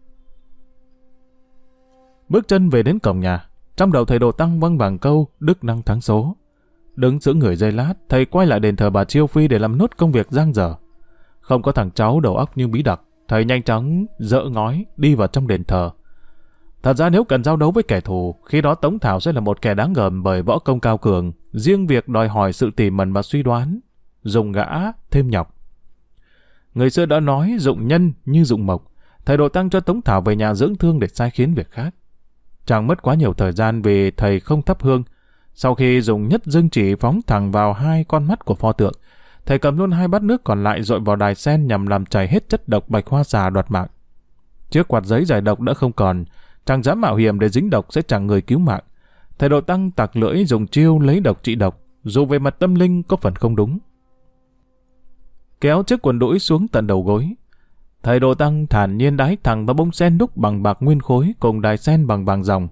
Bước chân về đến cổng nhà, trong đầu thầy Đồ Tăng văng vẳng câu đức năng thắng số. Đứng giữa người giây lát, thầy quay lại đền thờ bà Chiêu Phi để làm nốt công việc dang dở. Không có thằng cháu đầu óc như bí đặc, thầy nhanh chóng dỡ ngói đi vào trong đền thờ. Thật ra nếu cần giao đấu với kẻ thù, khi đó Tống Thảo sẽ là một kẻ đáng gờm bởi võ công cao cường, riêng việc đòi hỏi sự tỉ mẩn và suy đoán, dùng gã thêm nhọc. Người xưa đã nói dụng nhân như dụng mộc, thầy Đồ Tăng cho Tống Thảo về nhà dưỡng thương để sai khiến việc khác. Chẳng mất quá nhiều thời gian vì thầy không thắp hương. Sau khi dùng nhất dương chỉ phóng thẳng vào hai con mắt của pho tượng, thầy cầm luôn hai bát nước còn lại dội vào đài sen nhằm làm chảy hết chất độc bạch hoa xà đoạt mạng. Chiếc quạt giấy giải độc đã không còn, chẳng dám mạo hiểm để dính độc sẽ chẳng người cứu mạng. Thầy Đồ Tăng tặc lưỡi dùng chiêu lấy độc trị độc, dù về mặt tâm linh có phần không đúng. Kéo chiếc quần đũi xuống tận đầu gối, thầy Đồ Tăng thản nhiên đái thẳng vào bông sen đúc bằng bạc nguyên khối cùng đài sen bằng vàng ròng.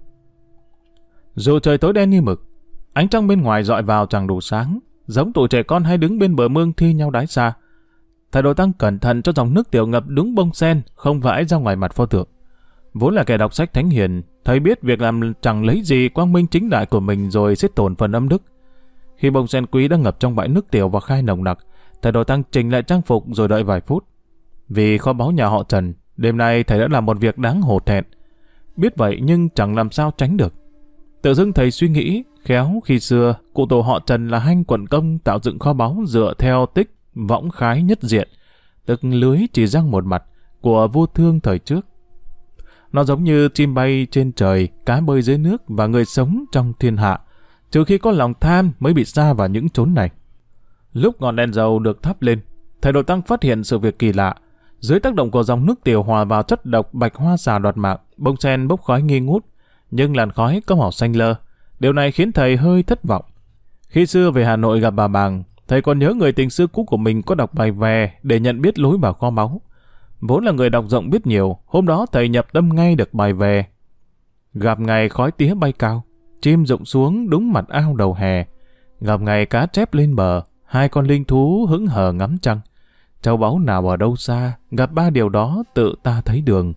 Dù trời tối đen như mực, ánh trăng bên ngoài dọi vào chẳng đủ sáng, giống tụi trẻ con hay đứng bên bờ mương thi nhau đái xa. Thầy Đồ Tăng cẩn thận cho dòng nước tiểu ngập đúng bông sen, không vãi ra ngoài mặt pho tượng. Vốn là kẻ đọc sách thánh hiền, thầy biết việc làm chẳng lấy gì quang minh chính đại của mình rồi sẽ tổn phần âm đức. Khi bông sen quý đã ngập trong bãi nước tiểu và khai nồng nặc, thầy Đồ Tăng chỉnh lại trang phục rồi đợi vài phút. Vì kho báu nhà họ Trần, đêm nay thầy đã làm một việc đáng hổ thẹn. Biết vậy nhưng chẳng làm sao tránh được. Tự dưng thầy suy nghĩ, khéo khi xưa cụ tổ họ Trần là Hanh quận công tạo dựng kho báu dựa theo tích võng khái nhất diện, tức lưới chỉ răng một mặt của vua Thương thời trước. Nó giống như chim bay trên trời, cá bơi dưới nước và người sống trong thiên hạ, trừ khi có lòng tham mới bị sa vào những chốn này. Lúc ngọn đèn dầu được thắp lên, thầy Đồ Tăng phát hiện sự việc kỳ lạ. Dưới tác động của dòng nước tiểu hòa vào chất độc bạch hoa xà đoạt mạng, bông sen bốc khói nghi ngút, nhưng làn khói có màu xanh lơ. Điều này khiến thầy hơi thất vọng. Khi xưa về Hà Nội gặp bà Bàng, thầy còn nhớ người tình xưa cũ của mình có đọc bài về để nhận biết lối vào kho báu. Vốn là người đọc rộng biết nhiều, hôm đó thầy nhập tâm ngay được bài về. Gặp ngày khói tía bay cao, chim rụng xuống đúng mặt ao đầu hè. Gặp ngày cá chép lên bờ, hai con linh thú hững hờ ngắm trăng. Châu báu nào ở đâu xa, gặp ba điều đó tự ta thấy đường.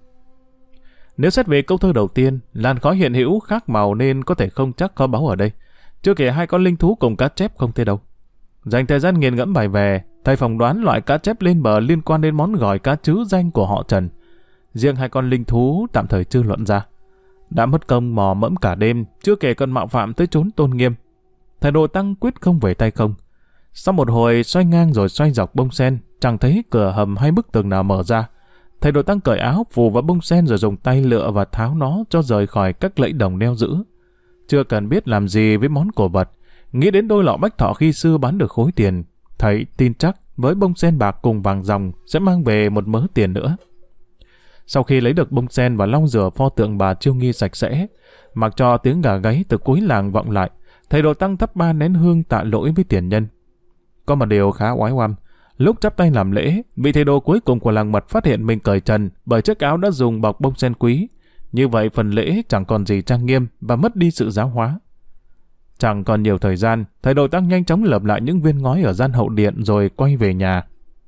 Nếu xét về câu thơ đầu tiên, làn khói hiện hữu khác màu nên có thể không chắc kho báu ở đây. Chưa kể hai con linh thú cùng cá chép không thấy đâu. Dành thời gian nghiền ngẫm bài về, thầy phỏng đoán loại cá chép lên bờ liên quan đến món gỏi cá trứ danh của họ Trần. Riêng hai con linh thú tạm thời chưa luận ra. Đã mất công mò mẫm cả đêm, chưa kể còn mạo phạm tới chốn tôn nghiêm. Thầy Đồ Tăng quyết không về tay không. Sau một hồi xoay ngang rồi xoay dọc bông sen, chẳng thấy cửa hầm hay bức tường nào mở ra. Thầy Đồ Tăng cởi áo phủ vào bông sen rồi dùng tay lựa và tháo nó cho rời khỏi các lẫy đồng đeo giữ. Chưa cần biết làm gì với món cổ vật, nghĩ đến đôi lọ bách thọ khi xưa bán được khối tiền, thầy tin chắc với bông sen bạc cùng vàng ròng sẽ mang về một mớ tiền nữa. Sau khi lấy được bông sen và lau rửa pho tượng bà Chiêu Nghi sạch sẽ, mặc cho tiếng gà gáy từ cuối làng vọng lại, thầy Đồ Tăng thắp 3 nén hương tạ lỗi với tiền nhân. Có một điều khá oái oăm, lúc chắp tay làm lễ, vị thầy đồ cuối cùng của làng Mật phát hiện mình cởi trần bởi chiếc áo đã dùng bọc bông sen quý. Như vậy phần lễ chẳng còn gì trang nghiêm và mất đi sự giáo hóa. Chẳng còn nhiều thời gian, thầy Đồ Tăng nhanh chóng lợp lại những viên ngói ở gian hậu điện rồi quay về nhà.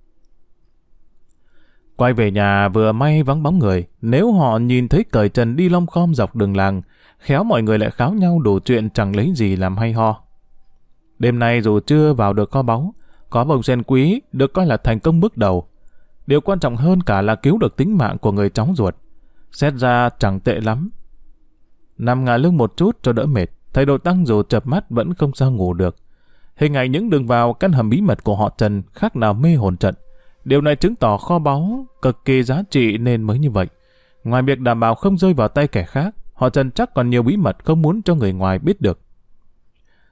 Quay về nhà vừa may vắng bóng người, nếu họ nhìn thấy cởi trần đi lom khom dọc đường làng, khéo mọi người lại kháo nhau đủ chuyện chẳng lấy gì làm hay ho. Đêm nay dù chưa vào được kho báu, có bông sen quý được coi là thành công bước đầu. Điều quan trọng hơn cả là cứu được tính mạng của người cháu ruột. Xét ra chẳng tệ lắm. Nằm ngả lưng một chút cho đỡ mệt, thầy Đồ Tăng dù chợp mắt vẫn không sao ngủ được. Hình ảnh những đường vào căn hầm bí mật của họ Trần khác nào mê hồn trận. Điều này chứng tỏ kho báu cực kỳ giá trị nên mới như vậy. Ngoài việc đảm bảo không rơi vào tay kẻ khác, họ Trần chắc còn nhiều bí mật không muốn cho người ngoài biết được.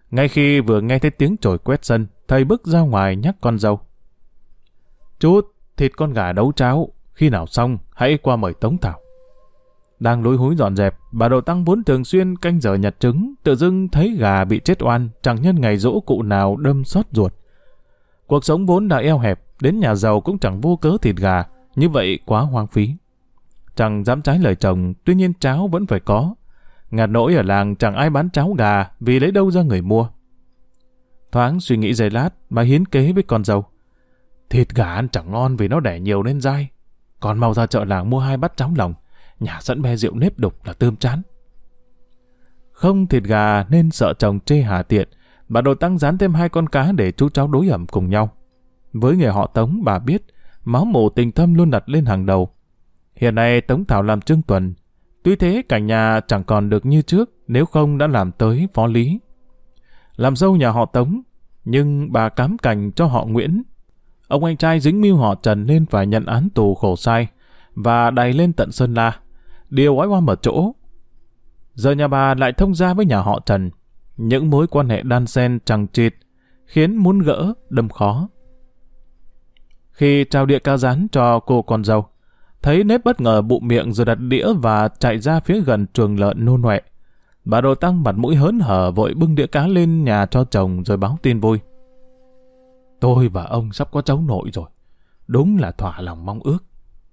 Ngay khi vừa nghe thấy tiếng chổi quét sân, thầy bước ra ngoài nhắc con dâu. Chút thịt con gà nấu cháo, khi nào xong hãy qua mời Tống Thảo. Đang lúi húi dọn dẹp, bà Đồ Tăng vốn thường xuyên canh giờ nhặt trứng, tự dưng thấy gà bị chết oan, chẳng nhân ngày giỗ cụ nào đâm xót ruột. Cuộc sống vốn đã eo hẹp, đến nhà giàu cũng chẳng vô cớ thịt gà, như vậy quá hoang phí. Chẳng dám trái lời chồng, tuy nhiên cháo vẫn phải có. Ngặt nỗi ở làng chẳng ai bán cháo gà vì lấy đâu ra người mua. Thoáng suy nghĩ giây lát, bà hiến kế với con dâu. Thịt gà ăn chẳng ngon vì nó đẻ nhiều nên dai. Còn mau ra chợ làng mua 2 bát cháo lòng, nhà sẵn be rượu nếp đục là tươm chán. Không thịt gà nên sợ chồng chê hà tiện, bà Đồ Tăng rán thêm 2 con cá để chú cháu đối ẩm cùng nhau. Với người họ Tống, bà biết máu mủ tình thâm luôn đặt lên hàng đầu. Hiện nay Tống Thảo làm trương tuần, tuy thế cả nhà chẳng còn được như trước, nếu không đã làm tới phó lý. Làm dâu nhà họ Tống, nhưng bà cám cành cho họ Nguyễn. Ông anh trai dính mưu họ Trần nên phải nhận án tù khổ sai và đày lên tận Sơn La. Điều ói oăm ở chỗ, giờ nhà bà lại thông gia với nhà họ Trần. Những mối quan hệ đan xen chằng chịt khiến muốn gỡ đâm khó. Khi trao đĩa cá rán cho cô con dâu, thấy nếp bất ngờ bụng miệng rồi đặt đĩa và chạy ra phía gần chuồng lợn nôn ọe. Bà Đồ Tăng mặt mũi hớn hở vội bưng đĩa cá lên nhà cho chồng rồi báo tin vui. Tôi và ông sắp có cháu nội rồi, đúng là thỏa lòng mong ước.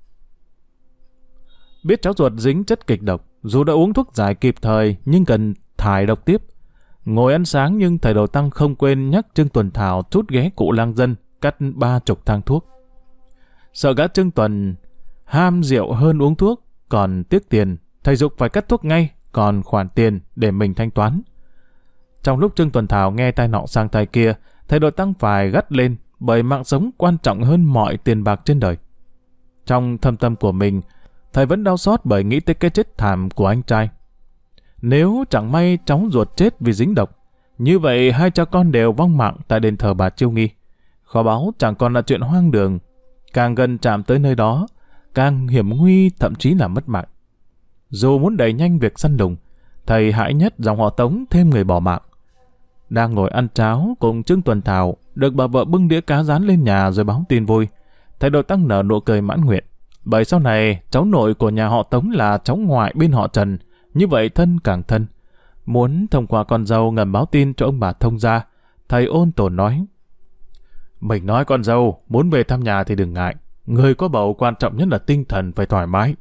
Biết cháu ruột dính chất kịch độc, dù đã uống thuốc giải kịp thời nhưng cần thải độc tiếp. Ngồi ăn sáng nhưng thầy Đồ Tăng không quên nhắc Trương Tuần Thảo trút ghé cụ lang dân cắt 30 thang thuốc. Sợ gã Trương Tuần ham rượu hơn uống thuốc, còn tiếc tiền, thầy giục phải cắt thuốc ngay, còn khoản tiền để mình thanh toán. Trong lúc Trương Tuần Thảo nghe tai nọ sang tai kia, thầy Đồ Tăng phải gắt lên, bởi mạng sống quan trọng hơn mọi tiền bạc trên đời. Trong thâm tâm của mình, thầy vẫn đau xót bởi nghĩ tới cái chết thảm của anh trai. Nếu chẳng may cháu ruột chết vì dính độc, như vậy 2 cha con đều vong mạng tại đền thờ bà Chiêu Nghi. Kho báu chẳng còn là chuyện hoang đường, càng gần chạm tới nơi đó, càng hiểm nguy, thậm chí là mất mạng. Dù muốn đẩy nhanh việc săn lùng, thầy hãi nhất dòng họ Tống thêm người bỏ mạng. Đang ngồi ăn cháo cùng Trương Tuần Thảo, được bà vợ bưng đĩa cá rán lên nhà rồi báo tin vui. Thầy Đồ Tăng nở nụ cười mãn nguyện, bởi sau này cháu nội của nhà họ Tống là cháu ngoại bên họ Trần, như vậy thân càng thân. Muốn thông qua con dâu ngầm báo tin cho ông bà thông gia, thầy ôn tồn nói. Mình nói con dâu, muốn về thăm nhà thì đừng ngại. Người có bầu quan trọng nhất là tinh thần phải thoải mái.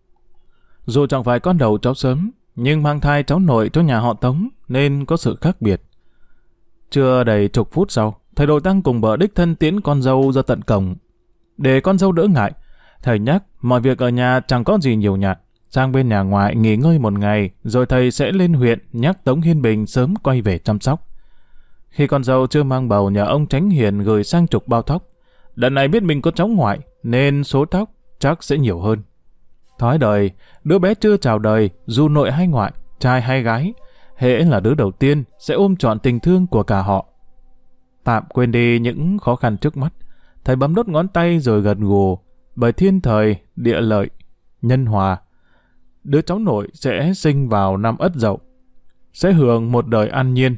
Dù chẳng phải con đầu cháu sớm, nhưng mang thai cháu nội cho nhà họ Tống nên có sự khác biệt. Chưa đầy chục phút sau, thầy Đồ Tăng cùng vợ đích thân tiễn con dâu ra tận cổng. Để con dâu đỡ ngại, thầy nhắc mọi việc ở nhà chẳng có gì nhiều nhặt, sang bên nhà ngoại nghỉ ngơi một ngày, rồi thầy sẽ lên huyện nhắc Tống Hiên Bình sớm quay về chăm sóc. Khi con dâu chưa mang bầu, nhờ ông Tránh Hiền gửi sang chục bao thóc. Lần này biết mình có cháu ngoại, nên số thóc chắc sẽ nhiều hơn. Thói đời, đứa bé chưa chào đời, dù nội hay ngoại, trai hay gái, hễ là đứa đầu tiên sẽ ôm trọn tình thương của cả họ. Tạm quên đi những khó khăn trước mắt, thầy bấm đốt ngón tay rồi gật gù, bởi thiên thời, địa lợi, nhân hòa. Đứa cháu nội sẽ sinh vào năm Ất Dậu, sẽ hưởng một đời an nhiên.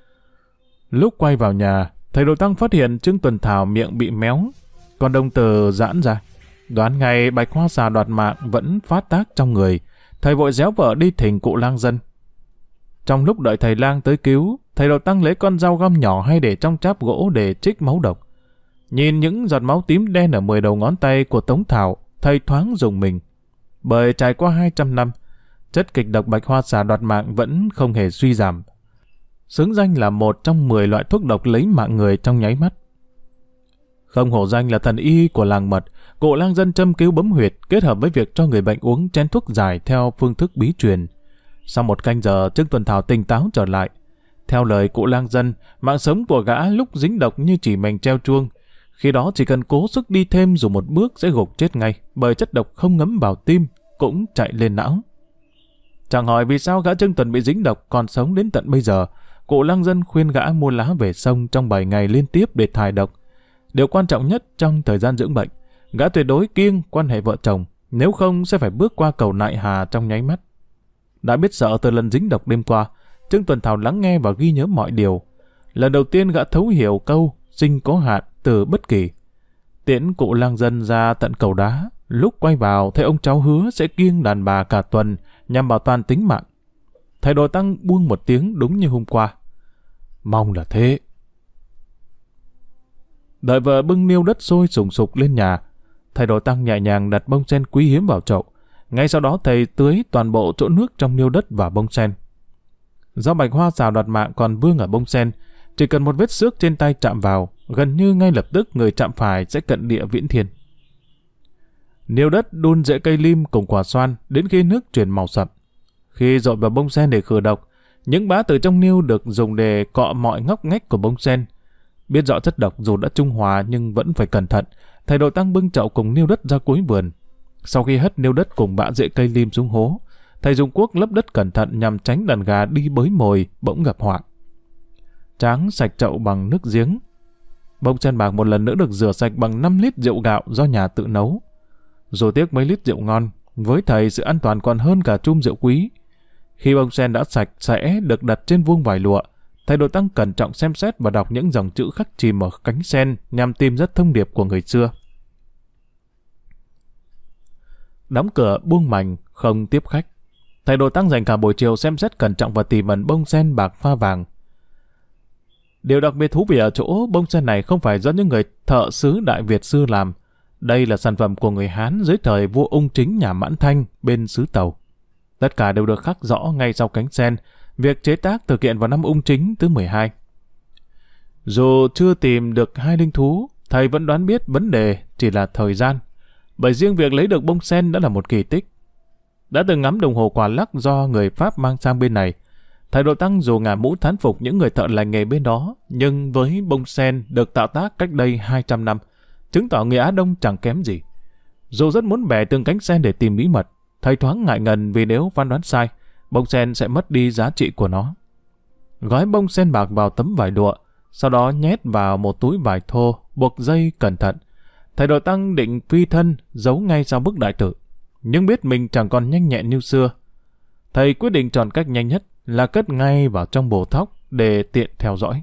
Lúc quay vào nhà, thầy Đồ Tăng phát hiện Trương Tuần Thảo miệng bị méo, còn đồng tử giãn ra. Đoán ngay bạch hoa xà đoạt mạng vẫn phát tác trong người, thầy vội réo vợ đi thỉnh cụ lang dân. Trong lúc đợi thầy lang tới cứu, thầy Đồ Tăng lấy con dao găm nhỏ hay để trong cháp gỗ để trích máu độc. Nhìn những giọt máu tím đen ở 10 đầu ngón tay của Tống Thảo, thầy thoáng rùng mình. Bởi trải qua 200 năm, chất kịch độc bạch hoa xà đoạt mạng vẫn không hề suy giảm. Xứng danh là một trong 10 loại thuốc độc lấy mạng người trong nháy mắt. Không hổ danh là thần y của làng Mật, cụ lang dân châm cứu bấm huyệt kết hợp với việc cho người bệnh uống chén thuốc giải theo phương thức bí truyền. Sau 1 canh giờ, Trương Tuần Thảo tỉnh táo trở lại. Theo lời cụ lang dân, mạng sống của gã lúc dính độc như chỉ mèn treo chuông. Khi đó chỉ cần cố sức đi thêm dù một bước sẽ gục chết ngay, bởi chất độc không ngấm vào tim, cũng chạy lên não. Chẳng hỏi vì sao gã Trương Tuần bị dính độc còn sống đến tận bây giờ. Cụ lang dân khuyên gã mua lá về sông trong 7 ngày liên tiếp để thải độc. Điều quan trọng nhất trong thời gian dưỡng bệnh, gã tuyệt đối kiêng quan hệ vợ chồng, nếu không sẽ phải bước qua cầu nại hà trong nháy mắt. Đã biết sợ từ lần dính độc đêm qua, Trương Tuần Thảo lắng nghe và ghi nhớ mọi điều. Lần đầu tiên gã thấu hiểu câu sinh có hạn từ bất kỳ. Tiễn cụ lang dân ra tận cầu đá, lúc quay vào thấy ông cháu hứa sẽ kiêng đàn bà cả tuần nhằm bảo toàn tính mạng. Thầy Đồ Tăng buông một tiếng đúng như hôm qua. Mong là thế. Đợi vợ bưng niêu đất sôi sùng sục lên nhà, thầy Đồ Tăng nhẹ nhàng đặt bông sen quý hiếm vào chậu. Ngay sau đó thầy tưới toàn bộ chỗ nước trong niêu đất và bông sen. Do bạch hoa xào đoạt mạng còn vương ở bông sen, chỉ cần một vết xước trên tay chạm vào, gần như ngay lập tức người chạm phải sẽ cận địa viễn thiên. Niêu đất đun rễ cây lim cùng quả xoan đến khi nước chuyển màu sậm. Khi dội vào bông sen để khử độc, những bã từ trong niêu được dùng để cọ mọi ngóc ngách của bông sen. Biết rõ chất độc dù đã trung hòa nhưng vẫn phải cẩn thận, thầy Đồ Tăng bưng chậu cùng niêu đất ra cuối vườn. Sau khi hất niêu đất cùng bã rễ cây lim xuống hố, thầy dùng cuốc lấp đất cẩn thận nhằm tránh đàn gà đi bới mồi bỗng gặp họa. Tráng sạch chậu bằng nước giếng. Bông sen bạc một lần nữa được rửa sạch bằng 5 lít rượu gạo do nhà tự nấu. Dù tiếc mấy lít rượu ngon, với thầy sự an toàn còn hơn cả chum rượu quý. Khi bông sen đã sạch sẽ được đặt trên vuông vải lụa, thầy Đồ Tăng cẩn trọng xem xét và đọc những dòng chữ khắc chìm ở cánh sen nhằm tìm ra thông điệp của người xưa. Đóng cửa buông mành, không tiếp khách. Thầy Đồ Tăng dành cả buổi chiều xem xét cẩn trọng và tỉ mẩn bông sen bạc pha vàng. Điều đặc biệt thú vị ở chỗ bông sen này không phải do những người thợ sứ Đại Việt xưa làm. Đây là sản phẩm của người Hán dưới thời vua Ung Chính nhà Mãn Thanh bên xứ Tàu. Tất cả đều được khắc rõ ngay sau cánh sen. Việc chế tác thực hiện vào năm Ung Chính thứ 12. Dù chưa tìm được hai linh thú, thầy vẫn đoán biết vấn đề chỉ là thời gian. Bởi riêng việc lấy được bông sen đã là một kỳ tích. Đã từng ngắm đồng hồ quả lắc do người Pháp mang sang bên này, thầy Đồ Tăng dù ngả mũ thán phục những người thợ lành nghề bên đó, nhưng với bông sen được tạo tác cách đây 200 năm, chứng tỏ người Á Đông chẳng kém gì. Dù rất muốn bẻ từng cánh sen để tìm bí mật, thầy thoáng ngại ngần vì nếu phán đoán sai, bông sen sẽ mất đi giá trị của nó. Gói bông sen bạc vào tấm vải lụa, sau đó nhét vào một túi vải thô, buộc dây cẩn thận. Thầy Đồ Tăng định phi thân, giấu ngay sau bức đại tự, nhưng biết mình chẳng còn nhanh nhẹn như xưa. Thầy quyết định chọn cách nhanh nhất là cất ngay vào trong bồ thóc để tiện theo dõi.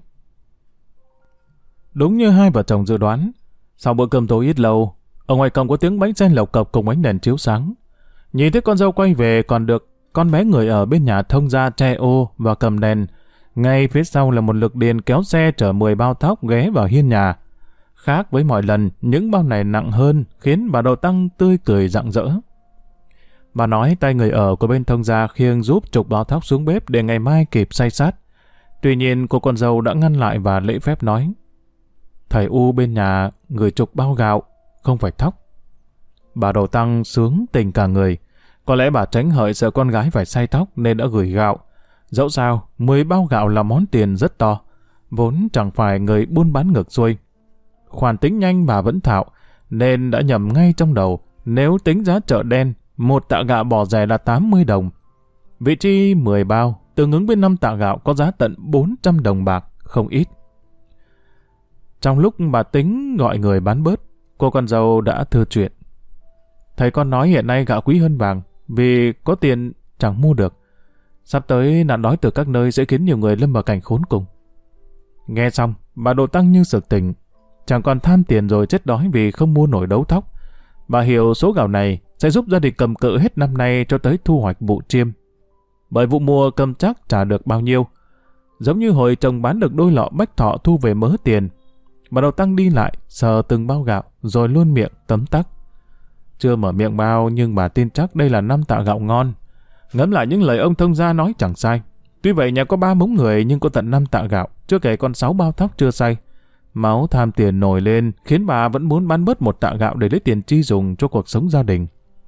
Đúng như hai vợ chồng dự đoán, sau bữa cơm tối ít lâu, ở ngoài cổng có tiếng bánh sen lộc cộc cùng ánh đèn chiếu sáng. Nhìn thấy con dâu quay về còn được con bé người ở bên nhà thông ra che ô và cầm đèn. Ngay phía sau là một lực điền kéo xe chở 10 bao thóc ghé vào hiên nhà. Khác với mọi lần, những bao này nặng hơn khiến bà Đồ Tăng tươi cười rạng rỡ. Bà nói tay người ở của bên thông gia khiêng giúp chục bao thóc xuống bếp để ngày mai kịp xay sát. Tuy nhiên cô con dâu đã ngăn lại và lễ phép nói: Thầy U bên nhà gửi chục bao gạo, không phải thóc. Bà Đồ Tăng sướng tình cả người. Có lẽ bà tránh hợi sợ con gái phải xay tóc nên đã gửi gạo. Dẫu sao, 10 bao gạo là món tiền rất to, vốn chẳng phải người buôn bán ngược xuôi. Khoản tính nhanh bà vẫn thạo, nên đã nhầm ngay trong đầu. Nếu tính giá chợ đen, một tạ gạo bò rẻ là 80 đồng. Vị trí 10 bao, tương ứng với 5 tạ gạo có giá tận 400 đồng bạc, không ít. Trong lúc bà tính gọi người bán bớt, cô con dâu đã thưa chuyện. Thầy con nói hiện nay gạo quý hơn vàng, vì có tiền chẳng mua được. Sắp tới nạn đói từ các nơi sẽ khiến nhiều người lâm vào cảnh khốn cùng. Nghe xong, bà Đồ Tăng như sực tỉnh. Chẳng còn tham tiền rồi chết đói vì không mua nổi đấu thóc. Bà hiểu số gạo này sẽ giúp gia đình cầm cự hết năm nay cho tới thu hoạch vụ chiêm. Bởi vụ mùa cầm chắc trả được bao nhiêu. Giống như hồi chồng bán được đôi lọ bách thọ thu về mớ tiền. Bà Đồ Tăng đi lại, sờ từng bao gạo, rồi luôn miệng tấm tắc. Chưa mở miệng bao nhưng bà tin chắc đây là 5 tạ gạo ngon. Ngẫm lại những lời ông thông gia nói chẳng sai. Tuy vậy nhà có 3 mống người nhưng có tận 5 tạ gạo, chưa kể còn 6 bao thóc chưa xay. Máu tham tiền nổi lên khiến bà vẫn muốn bán bớt 1 tạ gạo để lấy tiền chi dùng cho cuộc sống gia đình.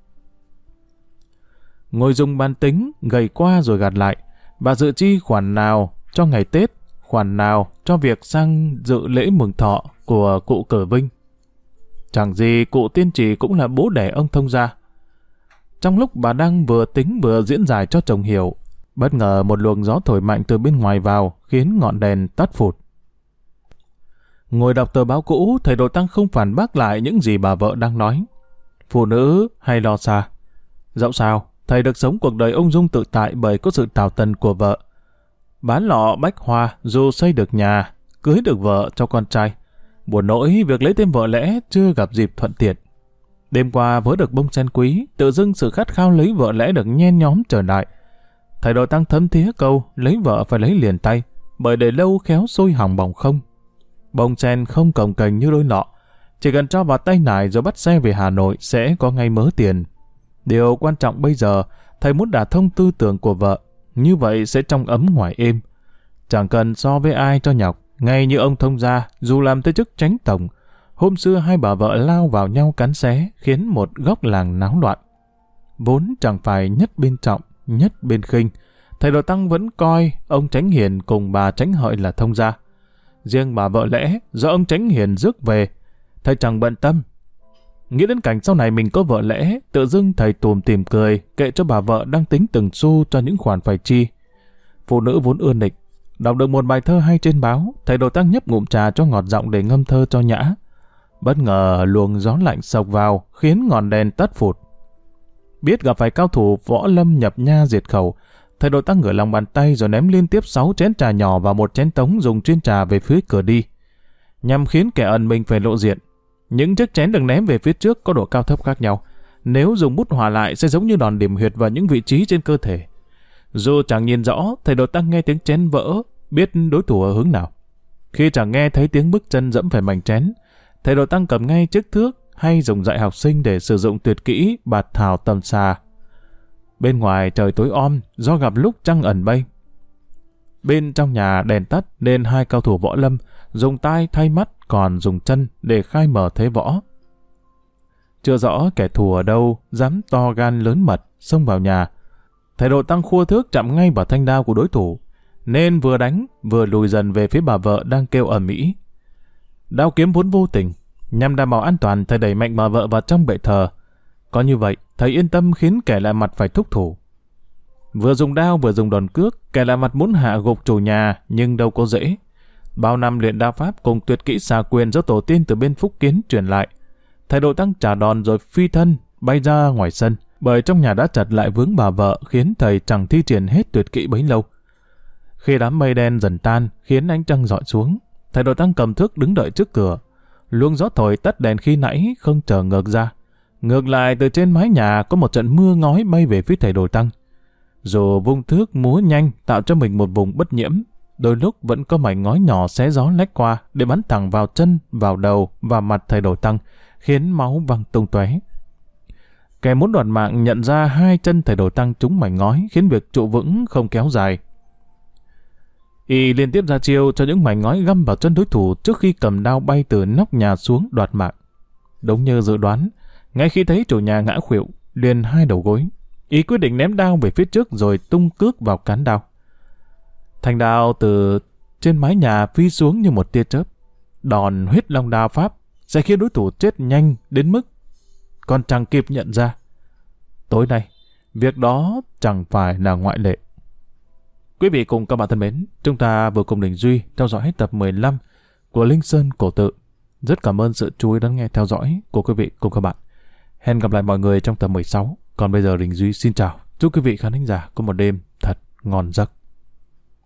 Ngồi dùng bàn tính, gầy qua rồi gạt lại. Bà dự chi khoản nào cho ngày Tết, khoản nào cho việc sang dự lễ mừng thọ của cụ Cờ Vinh. Chẳng gì cụ Tiên Trì cũng là bố đẻ ông thông gia. Trong lúc bà đang vừa tính vừa diễn giải cho chồng hiểu, bất ngờ một luồng gió thổi mạnh từ bên ngoài vào khiến ngọn đèn tắt phụt. Ngồi đọc tờ báo cũ, thầy Đồ Tăng không phản bác lại những gì bà vợ đang nói. Phụ nữ hay lo xa. Dẫu sao, thầy được sống cuộc đời ung dung tự tại bởi có sự tảo tần của vợ. bán lọ bách hoa dù xây được nhà, cưới được vợ cho con trai. Buồn nỗi việc lấy thêm vợ lẽ chưa gặp dịp thuận tiện. Đêm qua vớ được bông sen quý, tự dưng sự khát khao lấy vợ lẽ được nhen nhóm trở lại. Thầy Đồ Tăng thấm thía câu lấy vợ phải lấy liền tay, bởi để lâu khéo sôi hỏng bỏng không. Bông sen không cồng kềnh như đôi lọ, chỉ cần cho vào tay nải rồi bắt xe về Hà Nội sẽ có ngay mớ tiền. Điều quan trọng bây giờ, thầy muốn đả thông tư tưởng của vợ, như vậy sẽ trong ấm ngoài êm. Chẳng cần so với ai cho nhọc, ngay như ông thông gia, dù làm tới chức chánh tổng, hôm xưa hai bà vợ lao vào nhau cắn xé, khiến một góc làng náo loạn. Vốn chẳng phải nhất bên trọng, nhất bên khinh, thầy Đồ Tăng vẫn coi ông Chánh Hiền cùng bà Chánh Hợi là thông gia. Riêng bà vợ lẽ, do ông Chánh Hiền rước về, thầy chẳng bận tâm. Nghĩ đến cảnh sau này mình có vợ lẽ, tự dưng thầy tùm tìm cười, kệ cho bà vợ đang tính từng xu cho những khoản phải chi. Phụ nữ vốn ưa nịch, đọc được một bài thơ hay trên báo, thầy Đồ Tăng nhấp ngụm trà cho ngọt giọng để ngâm thơ cho nhã. Bất ngờ luồng gió lạnh sộc vào, khiến ngọn đèn tắt phụt. Biết gặp phải cao thủ võ lâm nhập nha diệt khẩu, thầy Đồ Tăng ngửa lòng bàn tay rồi ném liên tiếp 6 chén trà nhỏ vào một chén tống dùng chuyên trà về phía cửa đi, nhằm khiến kẻ ẩn mình phải lộ diện. Những chiếc chén được ném về phía trước có độ cao thấp khác nhau. Nếu dùng bút hòa lại sẽ giống như đòn điểm huyệt vào những vị trí trên cơ thể. Dù chẳng nhìn rõ, thầy Đồ Tăng nghe tiếng chén vỡ, biết đối thủ ở hướng nào. Khi chẳng nghe thấy tiếng bước chân dẫm phải mảnh chén, thầy Đồ Tăng cầm ngay chiếc thước hay dùng dạy học sinh để sử dụng tuyệt kỹ bạt thảo tầm xà. Bên ngoài trời tối om, do gặp lúc trăng ẩn mây. Bên trong nhà đèn tắt nên hai cao thủ võ lâm dùng tai thay mắt, còn dùng chân để khai mở thế võ. Chưa rõ kẻ thù ở đâu dám to gan lớn mật xông vào nhà. Thầy Đồ Tăng khua thước chạm ngay vào thanh đao của đối thủ, nên vừa đánh vừa lùi dần về phía bà vợ đang kêu ầm ĩ. Đao kiếm vốn vô tình, nhằm đảm bảo an toàn, thầy đẩy mạnh bà vợ vào trong bệ thờ. Có như vậy, thầy yên tâm khiến kẻ lạ mặt phải thúc thủ. Vừa dùng đao vừa dùng đòn cước, kẻ lạ mặt muốn hạ gục chủ nhà nhưng đâu có dễ. Bao năm luyện đao pháp cùng tuyệt kỹ xà quyền do tổ tiên từ bên Phúc Kiến truyền lại, thầy Đồ Tăng trả đòn rồi phi thân bay ra ngoài sân, bởi trong nhà đã chật lại vướng bà vợ, khiến thầy chẳng thi triển hết tuyệt kỹ bấy lâu. Khi đám mây đen dần tan khiến ánh trăng rọi xuống, thầy Đồ Tăng cầm thước đứng đợi trước cửa. Luồng gió thổi tắt đèn khi nãy không trở ngược ra. Ngược lại, từ trên mái nhà có một trận mưa ngói bay về phía thầy Đồ Tăng. Dù vung thước múa nhanh tạo cho mình một vùng bất nhiễm, đôi lúc vẫn có mảnh ngói nhỏ xé gió lách qua để bắn thẳng vào chân, vào đầu và mặt thầy Đồ Tăng, khiến máu văng tung tóe. Kẻ muốn đoạt mạng nhận ra hai chân thầy Đồ Tăng trúng mảnh ngói, khiến việc trụ vững không kéo dài. Y liên tiếp ra chiêu cho những mảnh ngói găm vào chân đối thủ trước khi cầm đao bay từ nóc nhà xuống đoạt mạng. Đúng như dự đoán, ngay khi thấy chủ nhà ngã khuỵu, liền hai đầu gối, Y quyết định ném đao về phía trước rồi tung cước vào cán đao. Thanh đao từ trên mái nhà phi xuống như một tia chớp. Đòn huyết long đao pháp sẽ khiến đối thủ chết nhanh đến mức còn chẳng kịp nhận ra. Tối nay, việc đó chẳng phải là ngoại lệ. Quý vị cùng các bạn thân mến, chúng ta vừa cùng Đình Duy theo dõi tập 15 của Linh Sơn Cổ Tự. Rất cảm ơn sự chú ý lắng nghe theo dõi của quý vị cùng các bạn. Hẹn gặp lại mọi người trong tập 16. Còn bây giờ Đình Duy xin chào. Chúc quý vị khán thính giả có một đêm thật ngon giấc.